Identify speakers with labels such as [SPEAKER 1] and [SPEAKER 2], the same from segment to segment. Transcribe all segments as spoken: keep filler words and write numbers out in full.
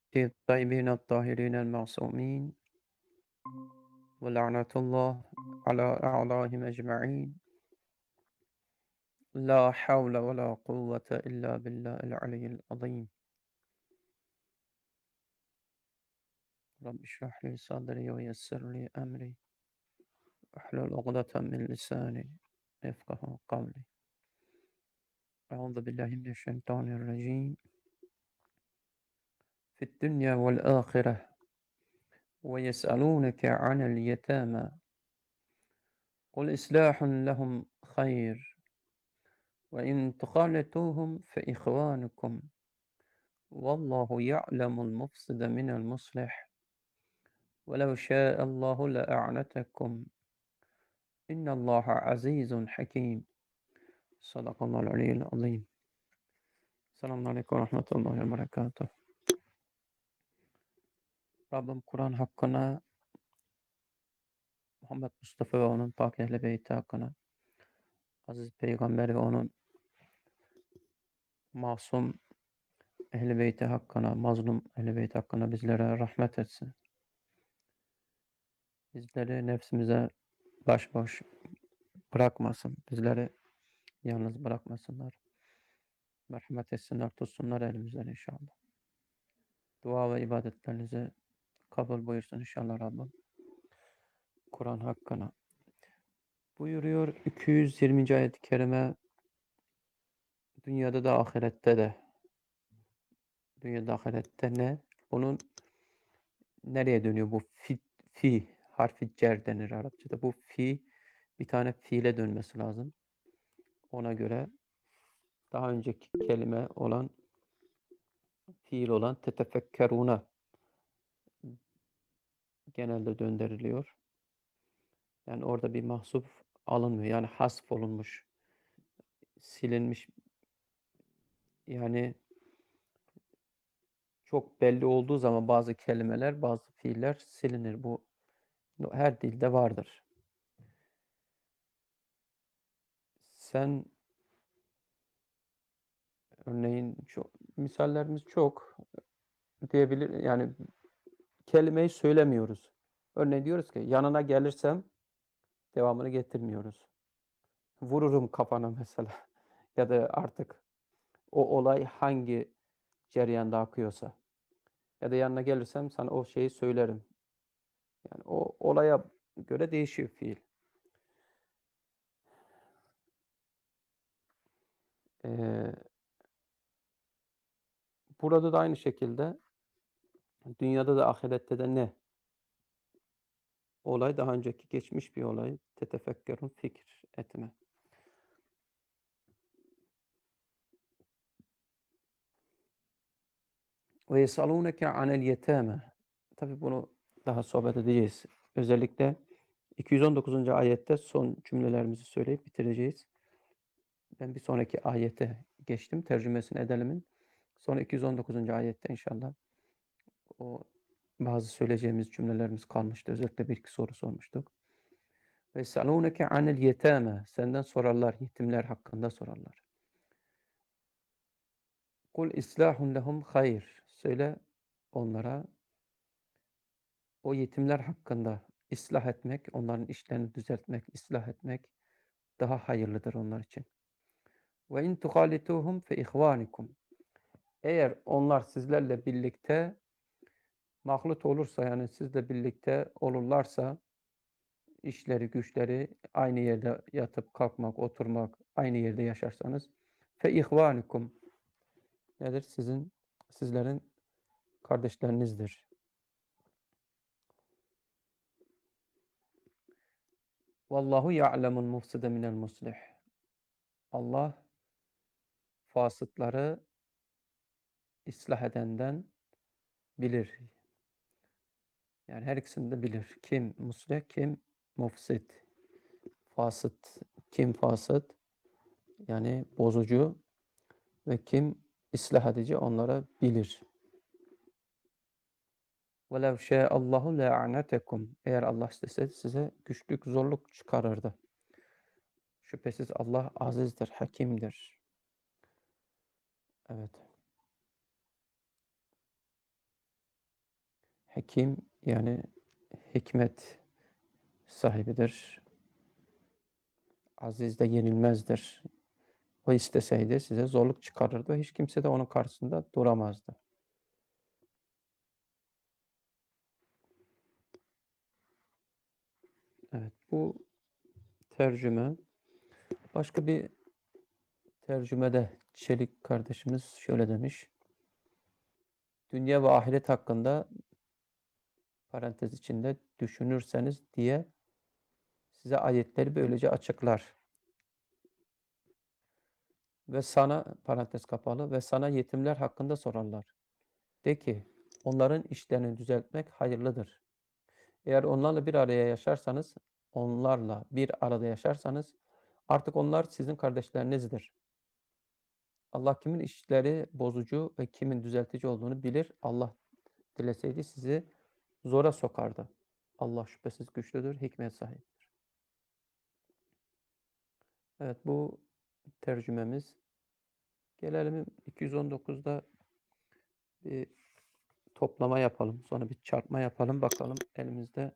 [SPEAKER 1] الطيبين الطاهرين المعصومين ولعنة الله على أعدائهم أجمعين لا حول ولا قوة إلا بالله العلي العظيم رب اشرح لي صدري ويسر لي أمري واحلل عقدة من لساني يفقه قولي أعوذ بالله من الشيطان الرجيم في الدنيا والآخرة ويسألونك عن اليتامى قل إصلاح لهم خير وإن تخالطوهم فإخوانكم والله يعلم المفسد من المصلح ولو شاء الله لأعنتكم إن الله عزيز حكيم صدق الله العلي العظيم. Selamun Aleyküm ve Rahmetullahi ve Berekatuhu. Rabbim Kur'an hakkına, Muhammed Mustafa ve onun pak ehl-i beyti hakkına, aziz peygamber ve onun masum ehl-i beyti hakkına, mazlum ehl-i beyti hakkına bizlere rahmet etsin. Bizleri nefsimize baş baş bırakmasın. Bizleri yalnız bırakmasınlar. Merhamet etsinler, tutsunlar elimizden inşallah. Dua ve ibadetlerinizi kabul buyursun inşallah Rabbim. Kur'an hakkına. Buyuruyor iki yüz yirminci ayet-i kerime, dünyada da ahirette de. Dünyada ahirette ne? Onun nereye dönüyor bu fi, fi harfi cer denir Arapçada. Bu fi bir tane fiile dönmesi lazım. Ona göre daha önceki kelime olan fiil olan tetefekkeruna genelde döndürülüyor. Yani orada bir mahsup alınmıyor. Yani hasf olunmuş, silinmiş. Yani çok belli olduğu zaman bazı kelimeler, bazı fiiller silinir. Bu her dilde vardır. Sen örneğin çok, misallerimiz çok diyebilir. Yani kelimeyi söylemiyoruz. Örneğin diyoruz ki yanına gelirsem devamını getirmiyoruz. Vururum kafana mesela. Ya da artık o olay hangi cereyanda akıyorsa. Ya da yanına gelirsem sana o şeyi söylerim. Yani o olaya göre değişiyor fiil. Ee, burada da aynı şekilde dünyada da ahirette de ne? Olay daha önceki geçmiş bir olay. Tetefekkerun fikir etme. Ve yesalûneke anel yetâme. Tabi bunu daha sohbet edeceğiz. Özellikle iki yüz on dokuzuncu ayette son cümlelerimizi söyleyip bitireceğiz. Ben bir sonraki ayete geçtim. Tercümesini edelimin. Sonra iki yüz on dokuzuncu ayette inşallah o bazı söyleyeceğimiz cümlelerimiz kalmıştı. Özellikle bir iki soru sormuştuk. Ve yesalûneke anel yetâme. Senden sorarlar. Yetimler hakkında sorarlar. Kul islahun lehum hayır. Söyle onlara o yetimler hakkında ıslah etmek, onların işlerini düzeltmek, ıslah etmek daha hayırlıdır onlar için. Ve in tuhalituhum fe ihvanikum. Eğer onlar sizlerle birlikte mahlut olursa, yani sizle birlikte olurlarsa, işleri, güçleri aynı yerde yatıp kalkmak, oturmak, aynı yerde yaşarsanız fe ihvanikum nedir? Sizin sizlerin kardeşlerinizdir. Vallahu ya'lemul mufside minel muslih. Allah fasıkları ıslah edenden bilir. Yani her ikisini de bilir. Kim muslih, kim mufsit. Fasıt, kim fasıt? Yani bozucu ve kim ıslah edici onlara bilir. وَلَوْ شَاءَ اللّٰهُ لَاَعْنَتَكُمْ. Eğer Allah isteseydi size güçlük, zorluk çıkarırdı. Şüphesiz Allah azizdir, hakimdir. Evet. Hekim yani hikmet sahibidir. Aziz de yenilmezdir. O isteseydi size zorluk çıkarırdı. Hiç kimse de onun karşısında duramazdı. Evet, bu tercüme. Başka bir tercümede Çelik kardeşimiz şöyle demiş. Dünya ve ahiret hakkında parantez içinde düşünürseniz diye size ayetleri böylece açıklar. Ve sana parantez kapalı ve sana yetimler hakkında sorarlar. De ki onların işlerini düzeltmek hayırlıdır. Eğer onlarla bir araya yaşarsanız, onlarla bir arada yaşarsanız artık onlar sizin kardeşlerinizdir. Allah kimin işleri bozucu ve kimin düzeltici olduğunu bilir. Allah dileseydi sizi zora sokardı. Allah şüphesiz güçlüdür, hikmet sahibi. Evet, bu tercümemiz. Gelelim iki yüz on dokuzda bir toplama yapalım. Sonra bir çarpma yapalım. Bakalım elimizde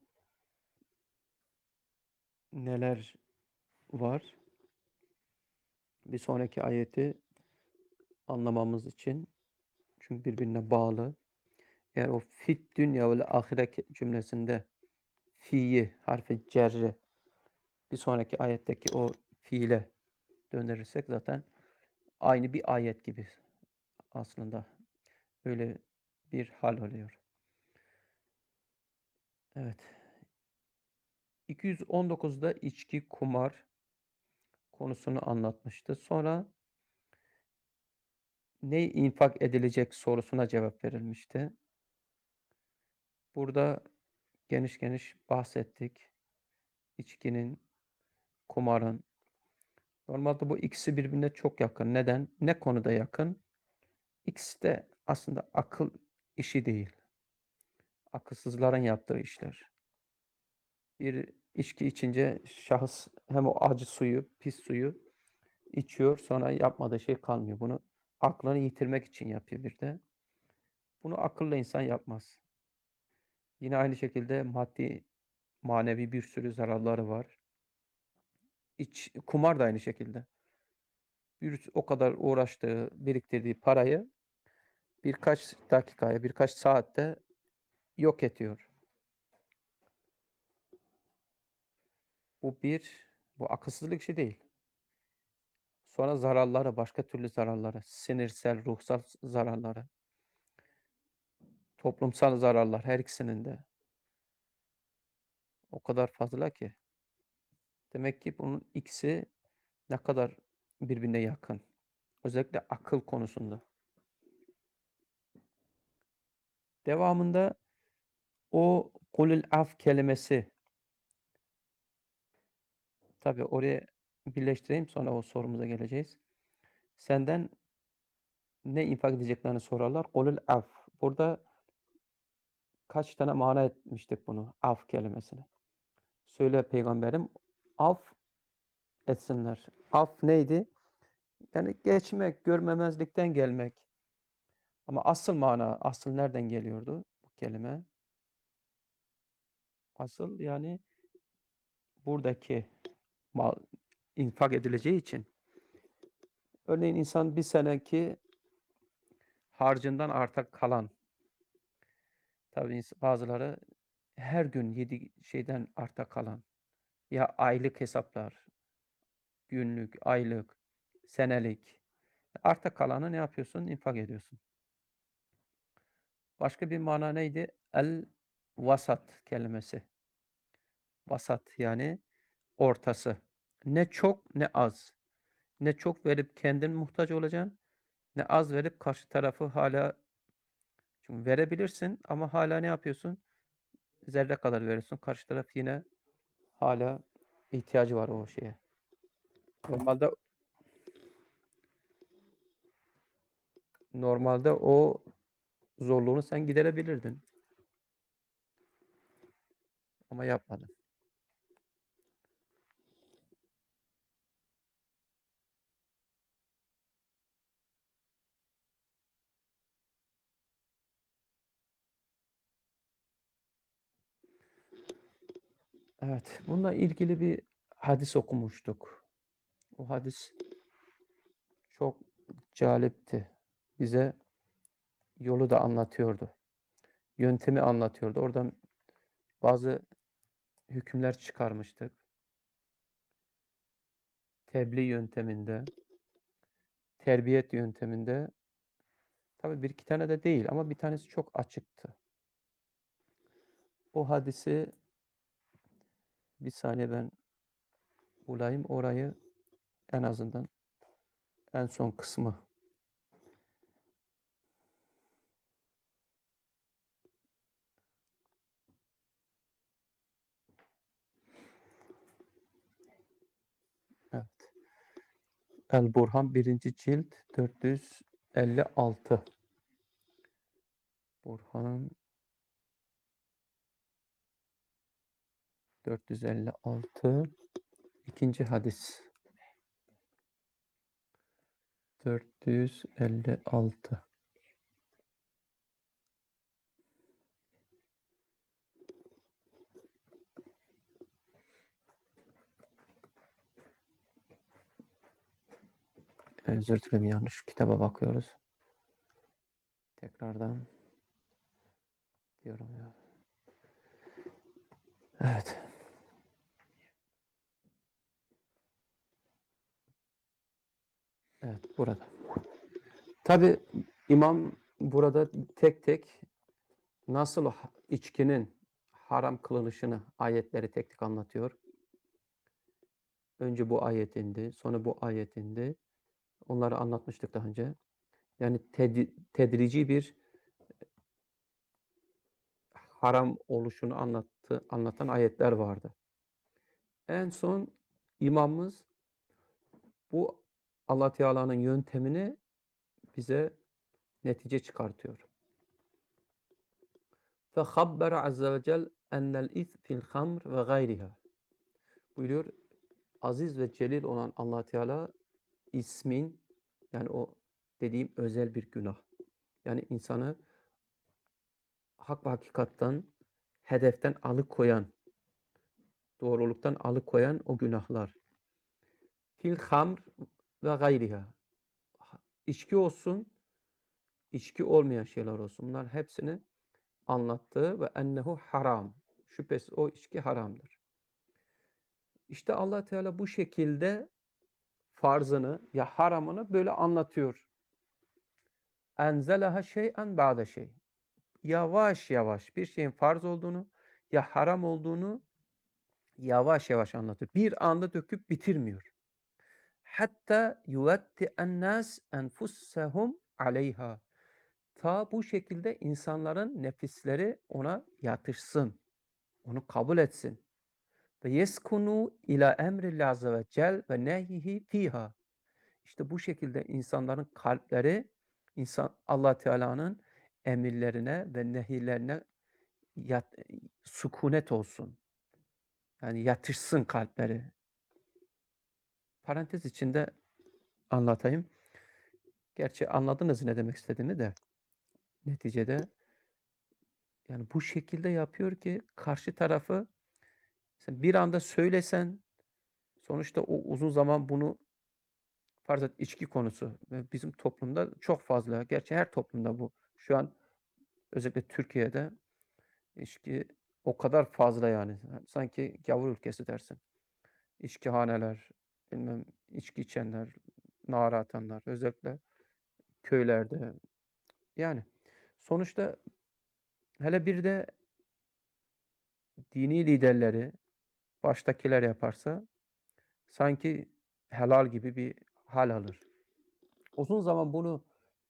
[SPEAKER 1] neler var. Bir sonraki ayeti anlamamız için. Çünkü birbirine bağlı. Eğer o fit dünya ve ahiret cümlesinde fi'yi, harfi cerri bir sonraki ayetteki o fiile döndürürsek zaten aynı bir ayet gibi aslında. Öyle bir hal oluyor. Evet. iki yüz on dokuzda içki, kumar konusunu anlatmıştı. Sonra ne infak edilecek sorusuna cevap verilmişti. Burada geniş geniş bahsettik. İçkinin, kumarın. Normalde bu ikisi birbirine çok yakın. Neden? Ne konuda yakın? İkisi de aslında akıl işi değil. Akılsızların yaptığı işler. Bir içki içince şahıs hem o acı suyu, pis suyu içiyor, sonra yapmadığı şey kalmıyor. Bunu aklını yitirmek için yapıyor bir de. Bunu akıllı insan yapmaz. Yine aynı şekilde maddi, manevi bir sürü zararları var. İç, kumar da aynı şekilde. Bir, o kadar uğraştığı, biriktirdiği parayı birkaç dakikaya, birkaç saatte yok ediyor. Bu bir, bu akılsızlık işi değil. Sonra zararları, başka türlü zararları, sinirsel, ruhsal zararları, toplumsal zararlar her ikisinin de o kadar fazla ki. Demek ki bunun ikisi ne kadar birbirine yakın. Özellikle akıl konusunda. Devamında o kulül af kelimesi. Tabii oraya birleştireyim sonra o sorumuza geleceğiz. Senden ne infak edeceklerini sorarlar. Kulül af. Burada kaç tane mana etmiştik bunu af kelimesini. Söyle peygamberim af etsinler. Af neydi? Yani geçmek, görmemezlikten gelmek. Ama asıl mana, asıl nereden geliyordu bu kelime? Asıl yani buradaki mal infak edileceği için. Örneğin insan bir seneki harcından arta kalan, tabii bazıları her gün yedi şeyden arta kalan ya aylık hesaplar, günlük, aylık, senelik arta kalanı ne yapıyorsun? İnfak ediyorsun. Başka bir mana neydi? El vasat kelimesi. Vasat yani ortası. Ne çok ne az. Ne çok verip kendin muhtaç olacaksın, ne az verip karşı tarafı hala çünkü verebilirsin ama hala ne yapıyorsun? Zerre kadar veriyorsun. Karşı taraf yine hala ihtiyacı var o şeye. Normalde normalde o zorluğunu sen giderebilirdin ama yapmadın. Evet, bununla ilgili bir hadis okumuştuk. O hadis çok cazipti. Bize yolu da anlatıyordu. Yöntemi anlatıyordu. Oradan bazı hükümler çıkarmıştık. Tebliğ yönteminde, terbiyet yönteminde, tabii bir iki tane de değil ama bir tanesi çok açıktı. O hadisi bir saniye ben bulayım orayı, en azından en son kısmı. Evet. El Burhan birinci cilt dört yüz elli altı. Burhan dört yüz elli altı. ikinci hadis. dört yüz elli altı. Özür dilerim, yanlış kitaba bakıyoruz. Tekrardan diyorum ya. Evet. Evet, burada. Tabi imam burada tek tek nasıl içkinin haram kılınışını, ayetleri tek tek anlatıyor. Önce bu ayet indi, sonra bu ayet indi. Onları anlatmıştık daha önce. Yani ted tedrici bir haram oluşunu anlattı, anlatan ayetler vardı. En son imamımız bu Allah Teala'nın yöntemini bize netice çıkartıyor. فَخَبَّرَ عَزَّ وَجَلْ اَنَّ الْاِثْمِ فِي الْخَمْرِ وَغَيْرِهَا buyuruyor. Aziz ve celil olan Allah Teala ismin, yani o dediğim özel bir günah. Yani insanı hak ve hakikattan, hedeften alıkoyan, doğruluktan alıkoyan o günahlar. Fil hamr ve gayriha. İçki olsun, içki olmayan şeyler olsun. Bunlar hepsini anlattığı ve ennehu haram. Şüphesiz o içki haramdır. İşte Allah Teala bu şekilde farzını ya haramını böyle anlatıyor. Enzelaha şey'en ba'de şey. Yavaş yavaş bir şeyin farz olduğunu ya haram olduğunu yavaş yavaş anlatıyor. Bir anda döküp bitirmiyor. Hatta yuvetti'en nas enfusahum aleyha. Ta bu şekilde insanların nefisleri ona yatışsın. Onu kabul etsin. Ve yeskunu ila emrillah azze ve cel ve nehyihi fiha. İşte bu şekilde insanların kalpleri insan Allah Teala'nın emirlerine ve nehirlerine yat, sükunet olsun. Yani yatışsın kalpleri. Parantez içinde anlatayım. Gerçi anladınız ne demek istediğimi de. Neticede yani bu şekilde yapıyor ki karşı tarafı sen bir anda söylesen, sonuçta o uzun zaman bunu farz et içki konusu ve bizim toplumda çok fazla. Gerçi her toplumda bu. Şu an özellikle Türkiye'de içki o kadar fazla yani. Sanki gavur ülkesi dersin. İçkihaneler, bilmem içki içenler, nara atanlar özellikle köylerde. Yani sonuçta hele bir de dini liderleri baştakiler yaparsa sanki helal gibi bir hal alır. Uzun zaman bunu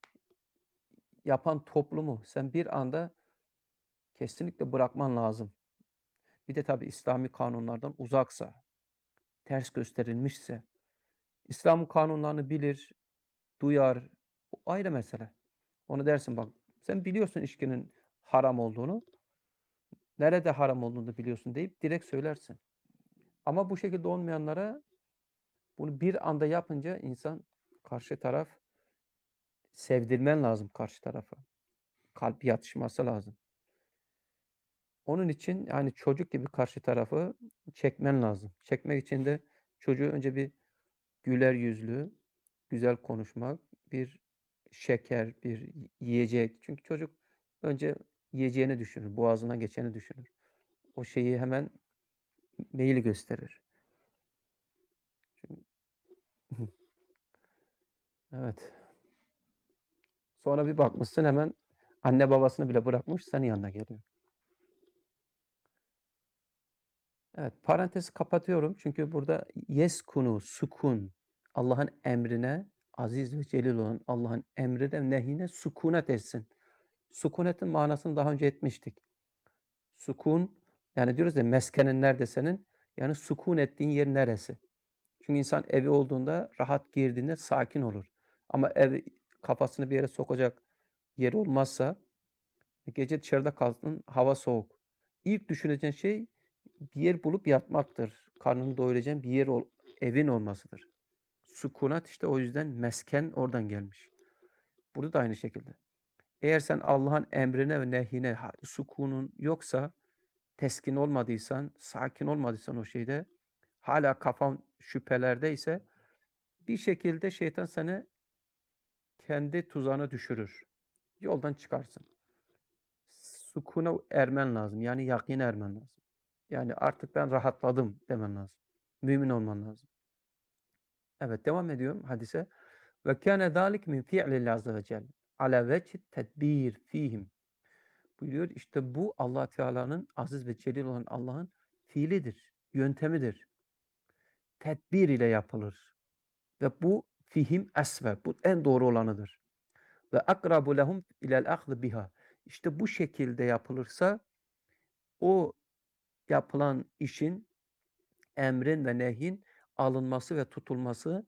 [SPEAKER 1] yapan toplumu sen bir anda kesinlikle bırakman lazım. Bir de tabii İslami kanunlardan uzaksa, ters gösterilmişse, İslam kanunlarını bilir, duyar, o ayrı mesele. Onu dersin bak, sen biliyorsun içkinin haram olduğunu, nerede haram olduğunu biliyorsun deyip direkt söylersin. Ama bu şekilde olmayanlara bunu bir anda yapınca insan karşı taraf sevdirmen lazım karşı tarafa. Kalp yatışması lazım. Onun için, yani, çocuk gibi karşı tarafı çekmen lazım. Çekmek için de çocuğu önce bir güler yüzlü, güzel konuşmak, bir şeker, bir y yiyecek. Çünkü çocuk önce yiyeceğini düşünür, boğazına geçeni düşünür. O şeyi hemen meyil gösterir. Çünkü Evet. Sonra bir bakmışsın hemen anne babasını bile bırakmış senin yanına geliyor. Evet, parantezi kapatıyorum çünkü burada yeskunu, sukun, Allah'ın emrine, aziz ve celil olan Allah'ın emrine, nehyine sükunet etsin. Sükunetin manasını daha önce etmiştik. Sukun, yani diyoruz ya meskenin nerede senin? Yani sukun ettiğin yer neresi? Çünkü insan evi olduğunda, rahat girdiğinde sakin olur. Ama ev kafasını bir yere sokacak yer olmazsa, gece dışarıda kaldın, hava soğuk. İlk düşüneceğin şey bir yer bulup yatmaktır. Karnını doyuracağın bir yer ol evin olmasıdır. Sükunat işte o yüzden mesken oradan gelmiş. Burada da aynı şekilde. Eğer sen Allah'ın emrine ve nehyine ha sükunun yoksa, teskin olmadıysan, sakin olmadıysan o şeyde, hâlâ kafan şüphelerdeyse bir şekilde şeytan seni kendi tuzağına düşürür. Yoldan çıkarsın. Sükûne ermen lazım. Yani yakîne ermen lazım. Yani artık ben rahatladım demen lazım. Mümin olman lazım. Evet, devam ediyorum hadise. Ve kâne zâlik min fi'lillâhi azze ve celle alâ vecihit tedbîr fîhim. Buyuruyor işte bu Allah Teala'nın aziz ve celil olan Allah'ın fiilidir, yöntemidir. Tedbir ile yapılır. Ve bu fihim esve. Bu en doğru olanıdır. Ve akrabu lehum ilel ahd biha. İşte bu şekilde yapılırsa o yapılan işin, emrin ve nehyin alınması ve tutulması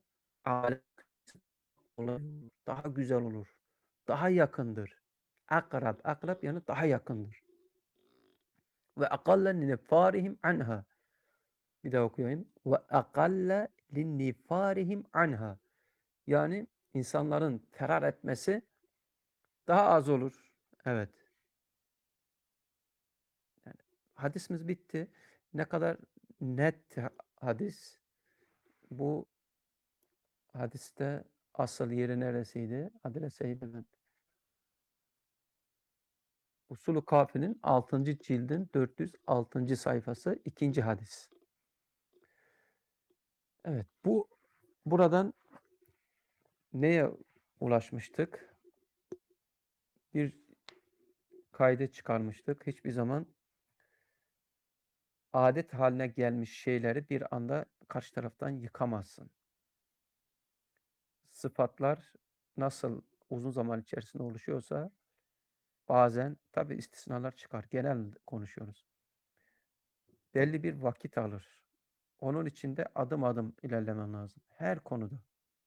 [SPEAKER 1] daha güzel olur. Daha yakındır. Akrab, akrab yani daha yakındır. Ve akalle nifarihim anha. Bir daha okuyayım. Ve akalle linnifarihim anha. Yani insanların ferar etmesi daha az olur. Evet. Yani hadisimiz bitti. Ne kadar net hadis. Bu hadiste asıl yeri neresiydi? Adreseydi mi? Usulü Kafi'nin altıncı cildin dört yüz altıncı sayfası ikinci hadis. Evet, bu buradan neye ulaşmıştık? Bir kaydı çıkarmıştık. Hiçbir zaman adet haline gelmiş şeyleri bir anda karşı taraftan yıkamazsın. Sıfatlar nasıl uzun zaman içerisinde oluşuyorsa bazen tabii istisnalar çıkar. Genel konuşuyoruz. Belli bir vakit alır. Onun için de adım adım ilerlemen lazım. Her konuda.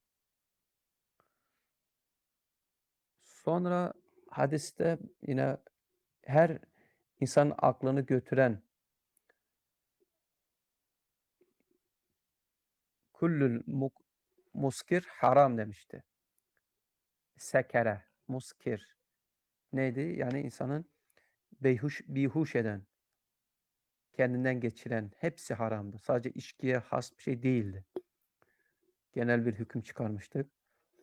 [SPEAKER 1] Sonra hadiste yine her insanın aklını götüren kullul muk muskir haram demişti. Sekere, muskir. Neydi? Yani insanın beyhuş, bihuş eden, kendinden geçiren hepsi haramdı. Sadece içkiye has bir şey değildi. Genel bir hüküm çıkarmıştık.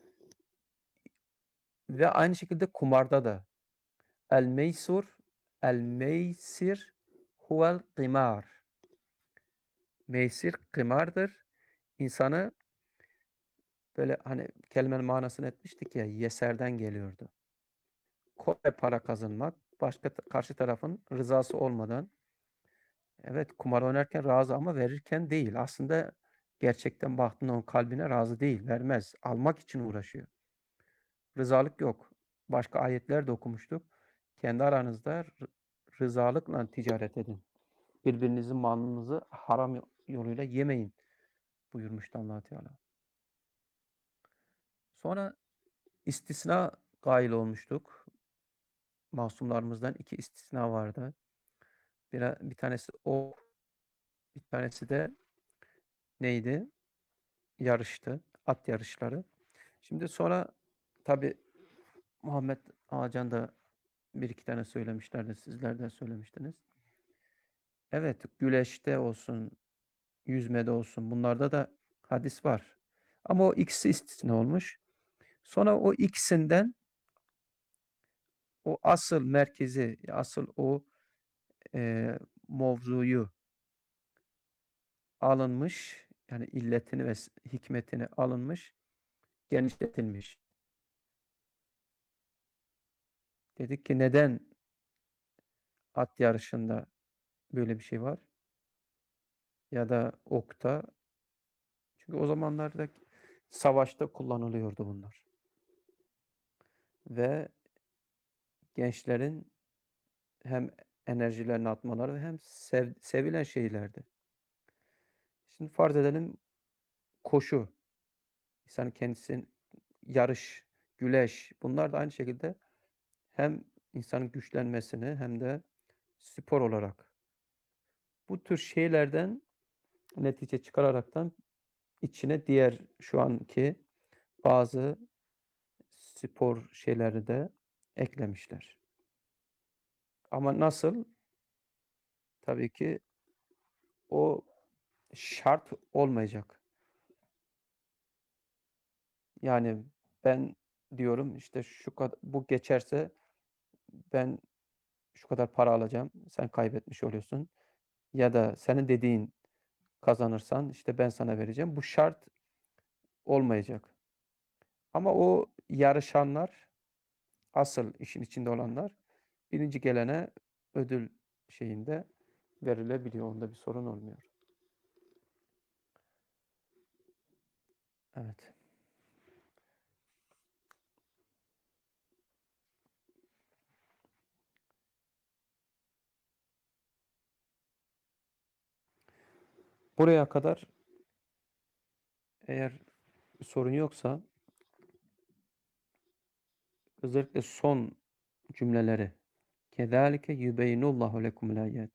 [SPEAKER 1] Ve aynı şekilde kumarda da el meysur el meysir huvel kımar. Meysir kımardır. İnsanı böyle hani kelimenin manasını etmiştik ya yeserden geliyordu. Kolay para kazanmak, başka karşı tarafın rızası olmadan evet kumar oynarken razı ama verirken değil. Aslında gerçekten baktığında onun kalbine razı değil, vermez. Almak için uğraşıyor. Rızalık yok. Başka ayetler de okumuştuk. Kendi aranızda rızalıkla ticaret edin. Birbirinizin malınızı haram yoluyla yemeyin buyurmuştu Allah Teala. Sonra istisna gail olmuştuk. Masumlarımızdan iki istisna vardı. Bir, bir tanesi o, bir tanesi de neydi? Yarıştı. At yarışları. Şimdi sonra tabi Muhammed Ağacan da bir iki tane söylemişlerdi. Sizler de söylemiştiniz. Evet, güleşte olsun, yüzmede olsun bunlarda da hadis var. Ama o ikisi istisna olmuş. Sonra o ikisinden o asıl merkezi, asıl o, eee, mevzuyu alınmış, yani illetini ve s hikmetini alınmış, genişletilmiş. Dedik ki neden at yarışında böyle bir şey var ya da okta? Çünkü o zamanlarda savaşta kullanılıyordu bunlar ve gençlerin hem enerjilerini atmaları hem sev sevilen şeylerdi. Şimdi farz edelim koşu, insanın kendisinin yarış, güleş bunlar da aynı şekilde hem insanın güçlenmesini hem de spor olarak bu tür şeylerden netice çıkararaktan içine diğer şu anki bazı spor şeyleri de eklemişler. Ama nasıl? Tabii ki o şart olmayacak. Yani ben diyorum işte şu kadar bu geçerse ben şu kadar para alacağım, sen kaybetmiş oluyorsun ya da senin dediğin kazanırsan işte ben sana vereceğim. Bu şart olmayacak. Ama o yarışanlar, asıl işin içinde olanlar birinci gelene ödül şeyinde verilebiliyor. Onda bir sorun olmuyor. Evet. Buraya kadar eğer bir sorun yoksa özellikle son cümleleri "Kezalike yubeyyinullahu lekumul âyât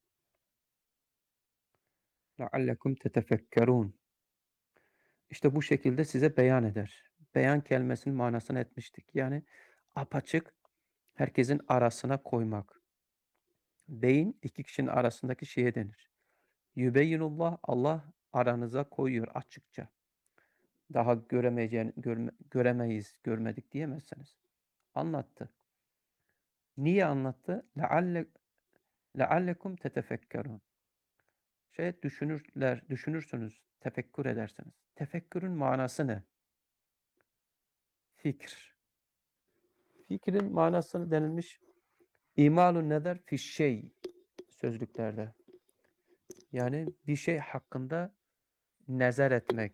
[SPEAKER 1] leallekum tetefekkerûn." İşte bu şekilde size beyan eder. Beyan kelimesinin manasını etmiştik. Yani apaçık herkesin arasına koymak. Beyin iki kişinin arasındaki şeye denir. Yübeyyinullah Allah aranıza koyuyor açıkça. Daha göremeyeceğin, görme, göremeyiz, görmedik diyemezsiniz. Anlattı. Niye anlattı? Lealle, leallekum tetefekkerun. Şey düşünürler, düşünürsünüz, tefekkür edersiniz. Tefekkürün manası ne? Fikir. Fikrin manasını denilmiş imalun neder fişşey sözlüklerde. Yani bir şey hakkında nezer etmek,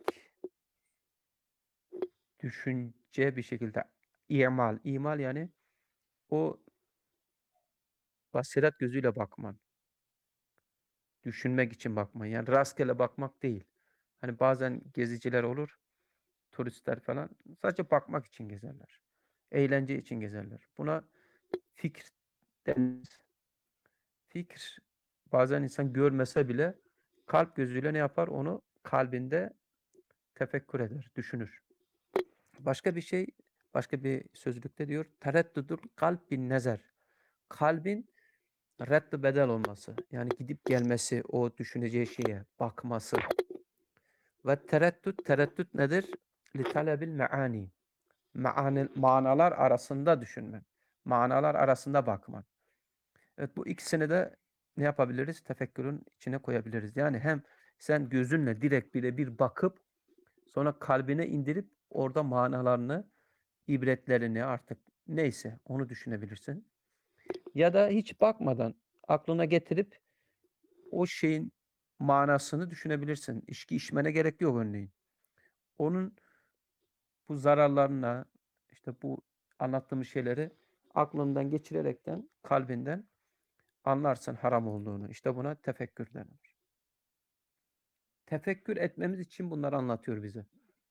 [SPEAKER 1] düşünce bir şekilde imal. İmal yani o basiret gözüyle bakman, düşünmek için bakman. Yani rastgele bakmak değil. Hani bazen geziciler olur, turistler falan sadece bakmak için gezerler. Eğlence için gezerler. Buna fikir denmez. Fikir bazen insan görmese bile kalp gözüyle ne yapar? Onu kalbinde tefekkür eder, düşünür. Başka bir şey, başka bir sözlükte diyor, tereddüdül kalp bin nezer. Kalbin reddi bedel olması. Yani gidip gelmesi, o düşüneceği şeye bakması. Ve tereddüt, tereddüt nedir? Li talebil meani. Maani, manalar arasında düşünmen. Manalar arasında bakman. Evet, bu ikisini de ne yapabiliriz? Tefekkürün içine koyabiliriz. Yani hem sen gözünle direkt bile bir bakıp sonra kalbine indirip orada manalarını, ibretlerini artık neyse onu düşünebilirsin. Ya da hiç bakmadan aklına getirip o şeyin manasını düşünebilirsin. İçki içmene gerek yok örneğin. Onun bu zararlarına işte bu anlattığımız şeyleri aklından geçirerekten kalbinden anlarsın haram olduğunu. İşte buna tefekkür denir. Tefekkür etmemiz için bunları anlatıyor bize.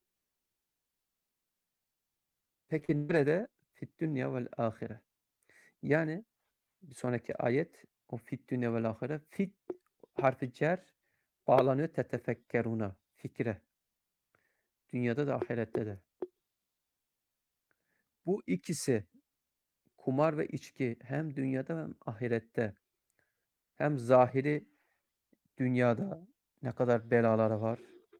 [SPEAKER 1] Peki nerede? Fit dünya vel ahire. Yani bir sonraki ayet o fit dünya vel ahire. Fit harfi cer bağlanıyor tetefekkeruna. Fikre. Dünyada da ahirette de. Bu ikisi kumar ve içki hem dünyada hem ahirette hem zahiri dünyada ne kadar belaları var,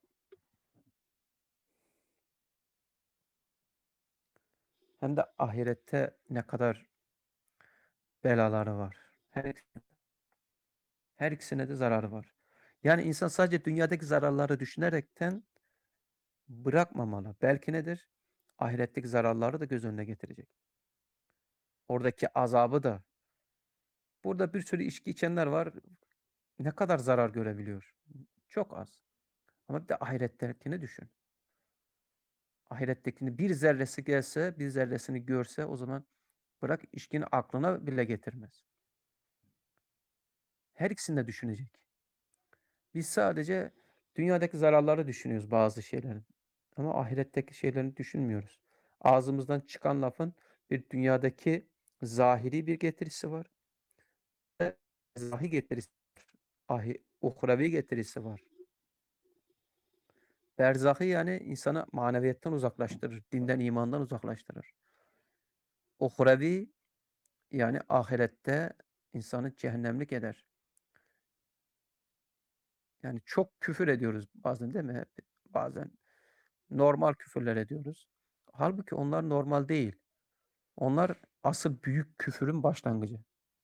[SPEAKER 1] hem de ahirette ne kadar belaları var. Her, her ikisine de zararı var. Yani insan sadece dünyadaki zararları düşünerekten bırakmamalı. Belki nedir? Ahiretteki zararları da göz önüne getirecek. Oradaki azabı da. Burada bir sürü içki içenler var. Ne kadar zarar görebiliyor? Çok az. Ama bir de ahirettekini düşün. Ahirettekini bir zerresi gelse, bir zerresini görse o zaman bırak içkini aklına bile getirmez. Her ikisini de düşünecek. Biz sadece dünyadaki zararları düşünüyoruz bazı şeylerin. Ama ahiretteki şeylerini düşünmüyoruz. Ağzımızdan çıkan lafın bir dünyadaki zahiri bir getirisi var. Ve zahi getirisi, ahi, uhrevi getirisi var. Berzahı yani insanı maneviyattan uzaklaştırır, dinden, imandan uzaklaştırır. Uhrevi yani ahirette insanı cehennemlik eder. Yani çok küfür ediyoruz bazen değil mi? Bazen normal küfürler ediyoruz. Halbuki onlar normal değil. Onlar asıl büyük küfürün başlangıcı.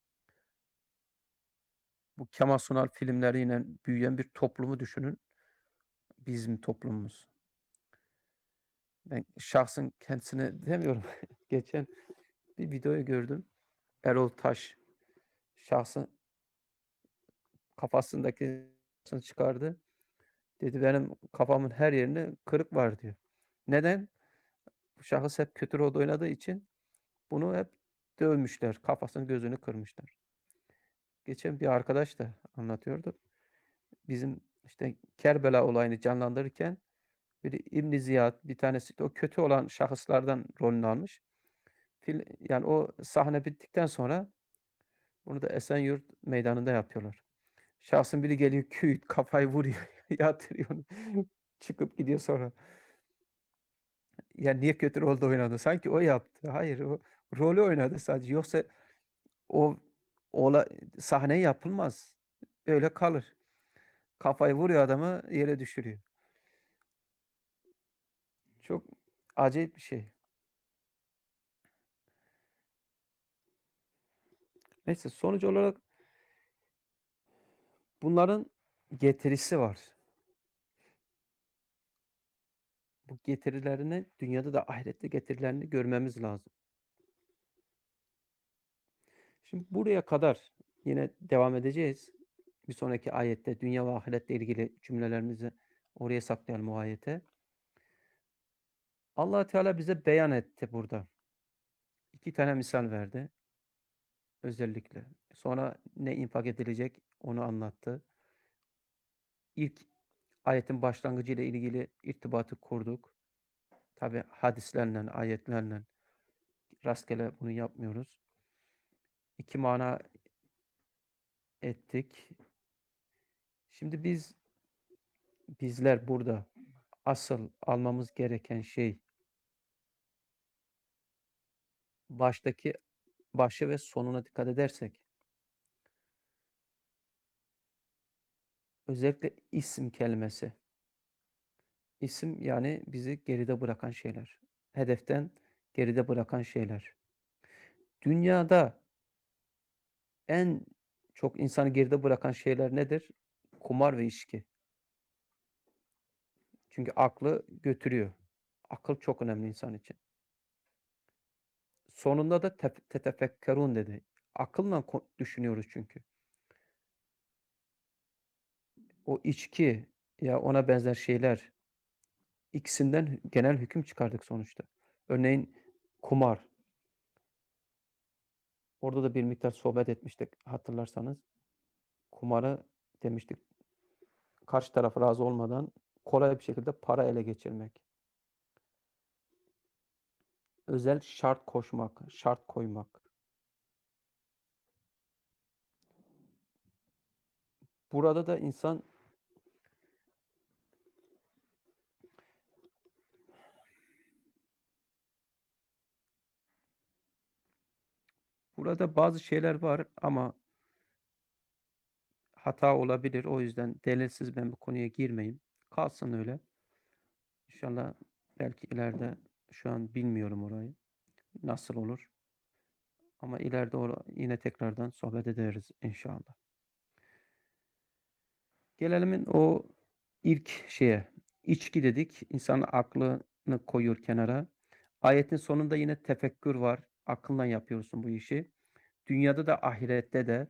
[SPEAKER 1] Bu Kemal Sunal filmleriyle büyüyen bir toplumu düşünün. Bizim toplumumuz. Ben şahsın kendisine demiyorum. Geçen bir videoyu gördüm. Erol Taş şahsın kafasındaki çıkardı. Dedi benim kafamın her yerinde kırık var diyor. Neden? Bu şahıs hep kötü rol oynadığı için bunu hep dövmüşler. Kafasını gözünü kırmışlar. Geçen bir arkadaş da anlatıyordu. Bizim işte Kerbela olayını canlandırırken biri İbn Ziyad, bir tanesi de o kötü olan şahıslardan rolünü almış. Fil, yani o sahne bittikten sonra bunu da Esenyurt Meydanı'nda yapıyorlar. Şahsın biri geliyor küt kafayı vuruyor, yatırıyor onu. Çıkıp gidiyor sonra. Ya niye kötü rolde oynadı? Sanki o yaptı. Hayır, o rolü oynadı sadece. Yoksa o ola, sahne yapılmaz. Öyle kalır. Kafayı vuruyor adamı yere düşürüyor. Çok acayip bir şey. Neyse sonuç olarak bunların getirisi var. Bu getirilerini dünyada da ahirette getirilerini görmemiz lazım. Şimdi buraya kadar yine devam edeceğiz. Bir sonraki ayette dünya ve ahiretle ilgili cümlelerimizi oraya saklayalım o ayete. Allah Teala bize beyan etti burada. İki tane misal verdi özellikle. Sonra ne infak edilecek onu anlattı. İlk ayetin başlangıcı ile ilgili irtibatı kurduk. Tabi hadislerle, ayetlerle rastgele bunu yapmıyoruz. İki mana ettik. Şimdi biz bizler burada asıl almamız gereken şey baştaki başı ve sonuna dikkat edersek özellikle isim kelimesi. İsim yani bizi geride bırakan şeyler. Hedeften geride bırakan şeyler. Dünyada en çok insanı geride bırakan şeyler nedir? Kumar ve içki. Çünkü aklı götürüyor. Akıl çok önemli insan için. Sonunda da te tetefekkerun dedi. Akılla düşünüyoruz çünkü. O içki ya ona benzer şeyler ikisinden genel hüküm çıkardık sonuçta. Örneğin kumar. Orada da bir miktar sohbet etmiştik hatırlarsanız. Kumarı demiştik karşı taraf razı olmadan kolay bir şekilde para ele geçirmek. Özel şart koşmak, şart koymak. Burada da insan burada bazı şeyler var ama hata olabilir. O yüzden delilsiz ben bu konuya girmeyeyim. Kalsın öyle. İnşallah belki ileride şu an bilmiyorum orayı. Nasıl olur? Ama ileride ora yine tekrardan sohbet ederiz inşallah. Gelelim o ilk şeye. İçki dedik. İnsanın aklını koyuyor kenara. Ayetin sonunda yine tefekkür var. Aklınla yapıyorsun bu işi. Dünyada da ahirette de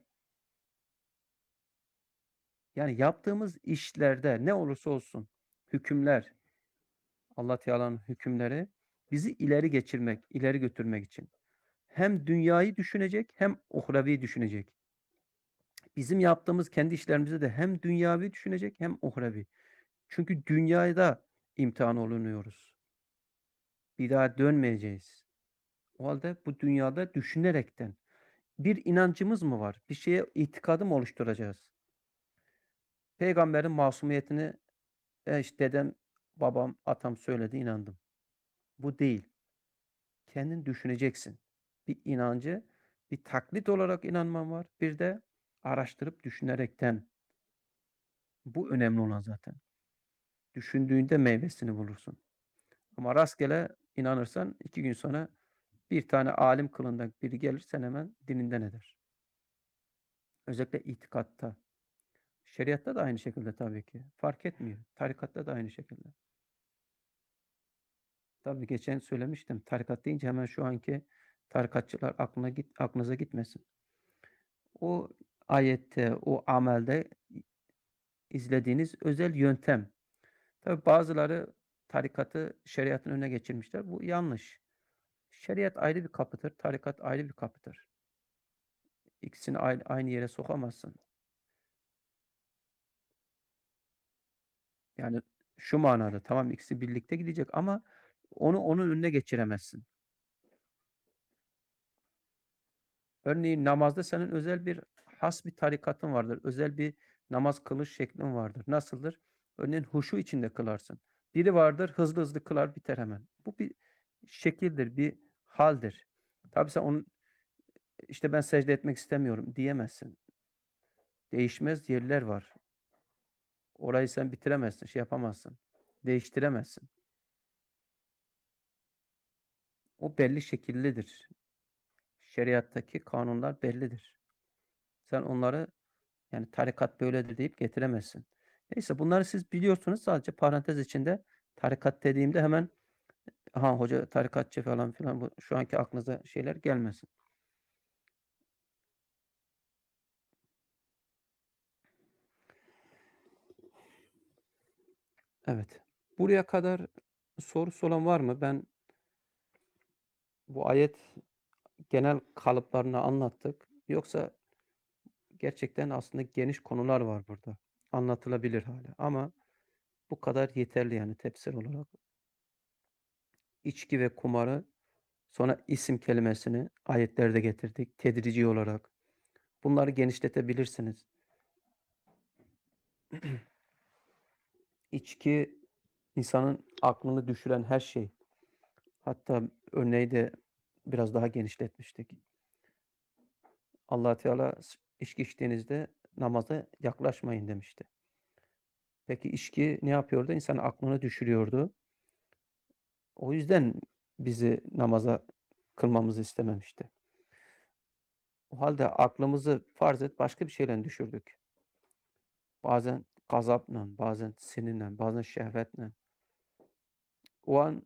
[SPEAKER 1] yani yaptığımız işlerde ne olursa olsun hükümler, Allah Teala'nın hükümleri bizi ileri geçirmek, ileri götürmek için. Hem dünyayı düşünecek hem uhrevi düşünecek. Bizim yaptığımız kendi işlerimizde de hem dünyavi düşünecek hem uhrevi. Çünkü dünyada imtihan olunuyoruz. Bir daha dönmeyeceğiz. O halde bu dünyada düşünerekten bir inancımız mı var? Bir şeye itikadı mı oluşturacağız? Peygamberin masumiyetini e işte dedem, babam, atam söyledi, inandım. Bu değil. Kendin düşüneceksin. Bir inancı bir taklit olarak inanman var. Bir de araştırıp düşünerekten. Bu önemli olan zaten. Düşündüğünde meyvesini bulursun. Ama rastgele inanırsan iki gün sonra bir tane alim kılığında biri gelir sen hemen dininden eder. Özellikle itikatta. Şeriatta da aynı şekilde tabii ki. Fark etmiyor. Tarikatta da aynı şekilde. Tabii geçen söylemiştim. Tarikat deyince hemen şu anki tarikatçılar aklına git, aklınıza gitmesin. O ayette, o amelde izlediğiniz özel yöntem. Tabii bazıları tarikatı şeriatın önüne geçirmişler. Bu yanlış. Şeriat ayrı bir kapıdır, tarikat ayrı bir kapıdır. İkisini aynı, aynı yere sokamazsın. Yani şu manada tamam ikisi birlikte gidecek ama onu onun önüne geçiremezsin. Örneğin namazda senin özel bir has bir tarikatın vardır. Özel bir namaz kılış şeklin vardır. Nasıldır? Örneğin huşu içinde kılarsın. Biri vardır hızlı hızlı kılar biter hemen. Bu bir şekildir, bir haldir. Tabii sen onun işte ben secde etmek istemiyorum diyemezsin. Değişmez yerler var. Orayı sen bitiremezsin, şey yapamazsın. Değiştiremezsin. O belli şekillidir. Şeriattaki kanunlar bellidir. Sen onları yani tarikat böyledir deyip getiremezsin. Neyse bunları siz biliyorsunuz. Sadece parantez içinde tarikat dediğimde hemen ha hoca tarikatçı falan filan bu şu anki aklınıza şeyler gelmesin. Evet. Buraya kadar sorusu olan var mı? Ben bu ayet genel kalıplarını anlattık. Yoksa gerçekten aslında geniş konular var burada. Anlatılabilir hala. Ama bu kadar yeterli yani tefsir olarak. İçki ve kumarı sonra isim kelimesini ayetlerde getirdik tedrici olarak. Bunları genişletebilirsiniz. İçki insanın aklını düşüren her şey. Hatta örneği de biraz daha genişletmiştik. Allah Teala içki içtiğinizde namaza yaklaşmayın demişti. Peki içki ne yapıyordu? İnsanın aklını düşürüyordu. O yüzden bizi namaza kılmamızı istememişti. O halde aklımızı farz et başka bir şeyle düşürdük. Bazen gazapla, bazen sinirle, bazen şehvetle. O an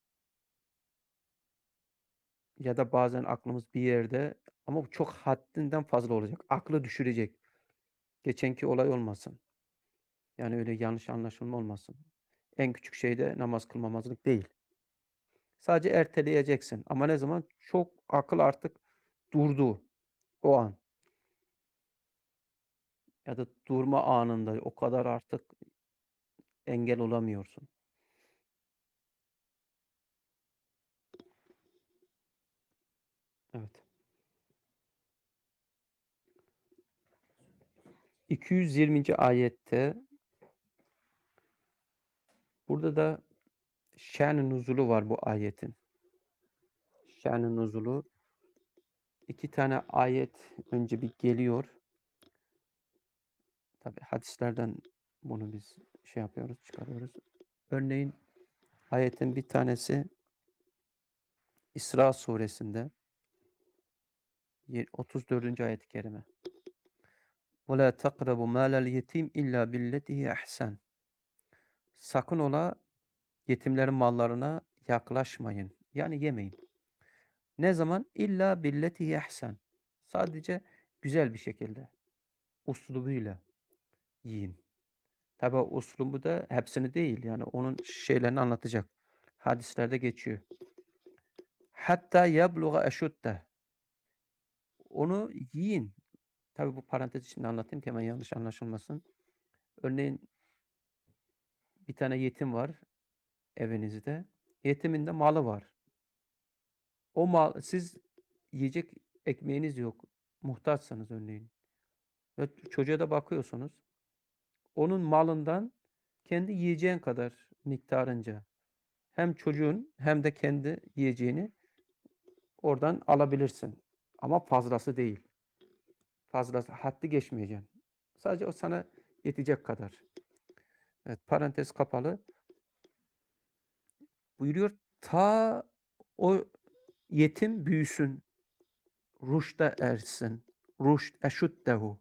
[SPEAKER 1] ya da bazen aklımız bir yerde ama bu çok haddinden fazla olacak. Aklı düşürecek. Geçenki olay olmasın. Yani öyle yanlış anlaşılma olmasın. En küçük şey de namaz kılmamazlık değil. Sadece erteleyeceksin. Ama ne zaman? Çok akıl artık durdu o an. Ya da durma anında o kadar artık engel olamıyorsun. Evet. iki yüz yirminci ayette burada da şen-i nuzulu var bu ayetin. Şen-i nuzulu iki tane ayet önce bir geliyor. Tabii hadislerden bunu biz şey yapıyoruz, çıkarıyoruz. Örneğin ayetin bir tanesi İsra suresinde ye otuz dördüncü ayet-i kerime. وَلَا تَقْرَبُوا مَالَ الْيَتِيمِ اِلَّا بِالَّتِي هِيَ أَحْسَنُ. Sakın ola yetimlerin mallarına yaklaşmayın. Yani yemeyin. Ne zaman? İlla billeti yehsen. Sadece güzel bir şekilde, uslubuyla yiyin. Tabi o uslubu da hepsini değil, yani onun şeylerini anlatacak. Hadislerde geçiyor. Hatta yabluğa eşudde. Onu yiyin. Tabi bu parantez içinde anlatayım ki hemen yanlış anlaşılmasın. Örneğin bir tane yetim var evinizde. Yetimin de malı var. O mal, siz yiyecek ekmeğiniz yok. Muhtaçsanız örneğin. Ve çocuğa da bakıyorsunuz. Onun malından kendi yiyeceğin kadar miktarınca hem çocuğun hem de kendi yiyeceğini oradan alabilirsin. Ama fazlası değil. Fazlası haddi geçmeyeceksin. Sadece o sana yetecek kadar. Evet, parantez kapalı. Buyuruyor ta o yetim büyüsün. Ruşda ersin. Ruşd eşuddehu.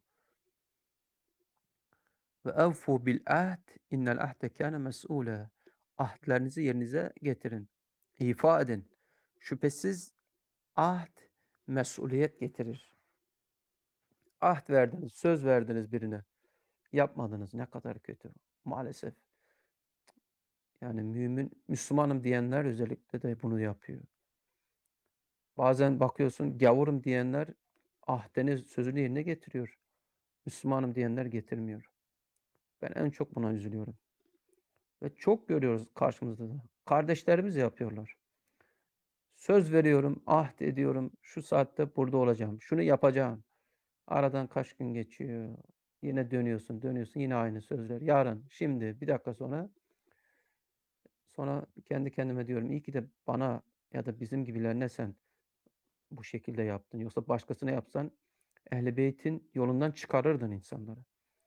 [SPEAKER 1] Ve evfu bil ahd innel ahde kâne mes'ûlâ. Ahdlerinizi yerinize getirin. İfa edin. Şüphesiz ahd mesuliyet getirir. Ahd verdiniz, söz verdiniz birine. Yapmadınız. Ne kadar kötü. Maalesef. Yani mümin, Müslümanım diyenler özellikle de bunu yapıyor. Bazen bakıyorsun gavurum diyenler ahdini, sözünü yerine getiriyor. Müslümanım diyenler getirmiyor. Ben en çok buna üzülüyorum. Ve çok görüyoruz karşımızda da. Kardeşlerimiz yapıyorlar. Söz veriyorum, ahd ediyorum, şu saatte burada olacağım, şunu yapacağım. Aradan kaç gün geçiyor. Yine dönüyorsun, dönüyorsun, yine aynı sözler. Yarın, şimdi, bir dakika sonra. Sonra kendi kendime diyorum, iyi ki de bana ya da bizim gibilerine sen bu şekilde yaptın. Yoksa başkasına yapsan Ehl-i Beyt'in yolundan çıkarırdın insanları.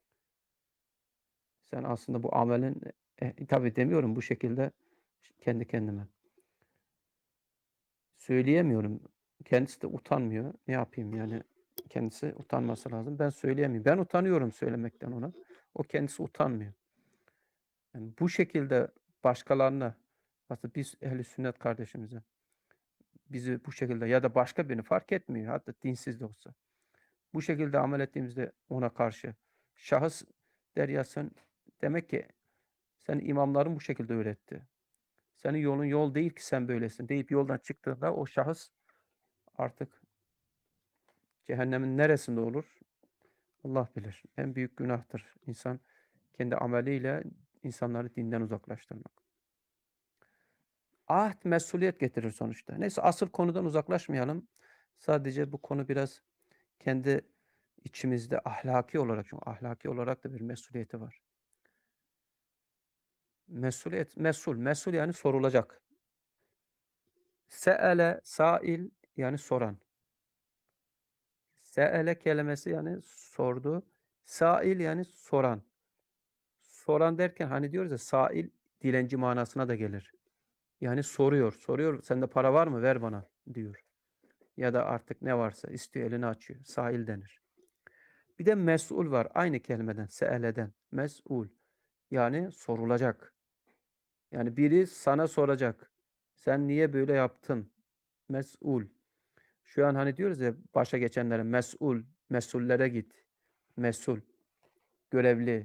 [SPEAKER 1] Sen aslında bu amelin, e, tabii demiyorum bu şekilde kendi kendime. Söyleyemiyorum. Kendisi de utanmıyor. Ne yapayım yani? Kendisi utanması lazım. Ben söyleyemiyorum. Ben utanıyorum söylemekten ona. O kendisi utanmıyor. Yani bu şekilde başkalarına, aslında biz ehl-i sünnet kardeşimize bizi bu şekilde ya da başka birini fark etmiyor. Hatta dinsiz de olsa. Bu şekilde amel ettiğimizde ona karşı şahıs der ya sen demek ki sen imamların bu şekilde öğretti. Senin yolun yol değil ki sen böylesin deyip yoldan çıktığında o şahıs artık cehennemin neresinde olur? Allah bilir. En büyük günahtır insan kendi ameliyle insanları dinden uzaklaştırmak. Ahd mesuliyet getirir sonuçta. Neyse asıl konudan uzaklaşmayalım. Sadece bu konu biraz kendi içimizde ahlaki olarak, çünkü ahlaki olarak da bir mesuliyeti var. Mesuliyet, mesul, mesul yani sorulacak. Se'ele, sail yani soran. Se'ele kelimesi yani sordu. Sail yani soran. Soran derken hani diyoruz ya sail dilenci manasına da gelir. Yani soruyor, soruyor. Sende para var mı? Ver bana diyor. Ya da artık ne varsa istiyor, elini açıyor. Sail denir. Bir de mes'ul var. Aynı kelimeden, se'eleden. Mes'ul. Yani sorulacak. Yani biri sana soracak. Sen niye böyle yaptın? Mes'ul. Şu an hani diyoruz ya başa geçenlere mes'ul, mesullere git. Mesul, görevli.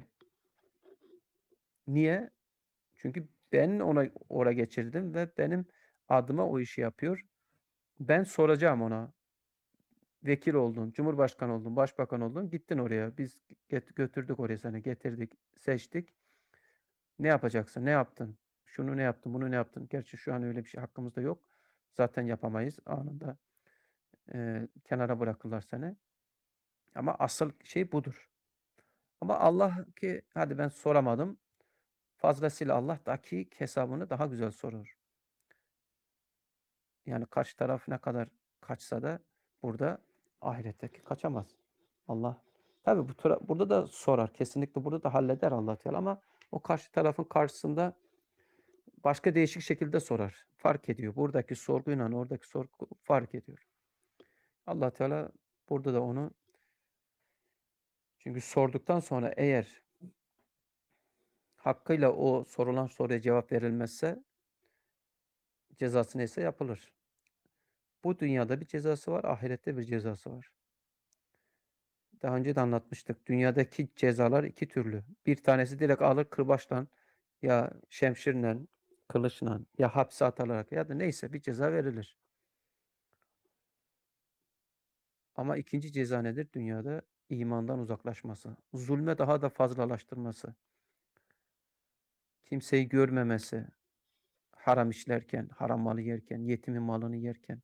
[SPEAKER 1] Niye? Çünkü ben ona oraya geçirdim ve benim adıma o işi yapıyor. Ben soracağım ona. Vekil oldun, cumhurbaşkanı oldun, başbakan oldun, gittin oraya. Biz götürdük oraya seni, getirdik, seçtik. Ne yapacaksın? Ne yaptın? Şunu ne yaptın? Bunu ne yaptın? Gerçi şu an öyle bir şey hakkımızda yok. Zaten yapamayız. Anında e, kenara bırakırlar seni. Ama asıl şey budur. Ama Allah ki hadi ben soramadım. Fazlasıyla Allah dakik hesabını daha güzel sorur. Yani karşı taraf ne kadar kaçsa da burada ahiretteki kaçamaz. Allah Tabii bu tura burada da sorar. Kesinlikle burada da halleder Allah Teala ama o karşı tarafın karşısında başka değişik şekilde sorar. Fark ediyor. Buradaki sorguyla oradaki sorgu fark ediyor. Allah Teala burada da onu çünkü sorduktan sonra eğer hakkıyla o sorulan soruya cevap verilmezse cezası neyse yapılır. Bu dünyada bir cezası var, ahirette bir cezası var. Daha önce de anlatmıştık. Dünyadaki cezalar iki türlü. Bir tanesi direkt alır kırbaçla ya şemşirle, kılıçla ya hapse atılarak ya da neyse bir ceza verilir. Ama ikinci ceza nedir? Dünyada imandan uzaklaşması, zulme daha da fazlalaştırması, kimseyi görmemesi, haram işlerken, haram malı yerken, yetimin malını yerken,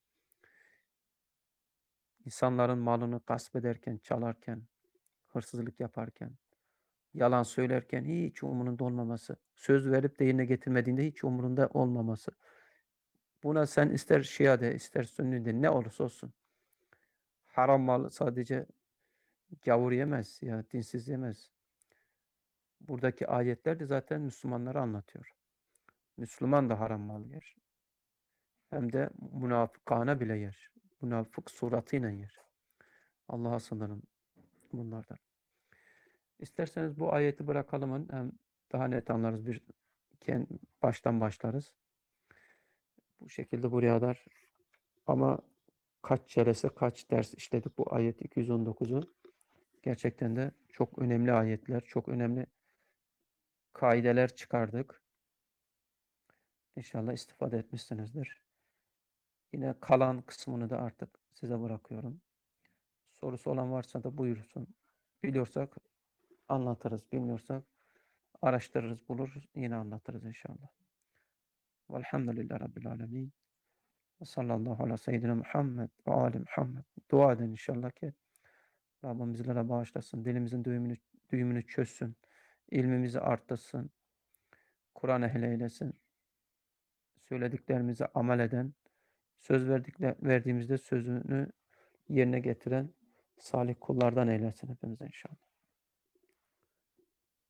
[SPEAKER 1] insanların malını gasp ederken, çalarken, hırsızlık yaparken, yalan söylerken hiç umurunda olmaması, söz verip de yerine getirmediğinde hiç umurunda olmaması. Buna sen ister Şia de, ister Sünni de ne olursa olsun. Haram mal sadece gavur yemez ya dinsiz yemez. Buradaki ayetler de zaten Müslümanları anlatıyor. Müslüman da haram mal yer. Hem de münafıkane bile yer. Münafık suratıyla yer. Allah'a sığınırım bunlardan. İsterseniz bu ayeti bırakalım. Hem daha net anlarız. Bir baştan başlarız. Bu şekilde buraya kadar ama kaç çerese kaç ders işledik bu ayet iki yüz on dokuzu. Gerçekten de çok önemli ayetler, çok önemli kaideler çıkardık. İnşallah istifade etmişsinizdir. Yine kalan kısmını da artık size bırakıyorum. Sorusu olan varsa da buyursun. Biliyorsak anlatırız, bilmiyorsak araştırırız, buluruz, yine anlatırız inşallah. Velhamdülillahi Rabbil alemin. Ve sallallahu ala seyyidina Muhammed ve ali Muhammed. Dua edin inşallah ki Rabbim bizlere bağışlasın. Dilimizin düğümünü, düğümünü çözsün. İlmimizi arttırsın. Kur'an ehli eylesin. Söylediklerimize amel eden, söz verdikle, verdiğimizde sözünü yerine getiren salih kullardan eylesin hepimize inşallah.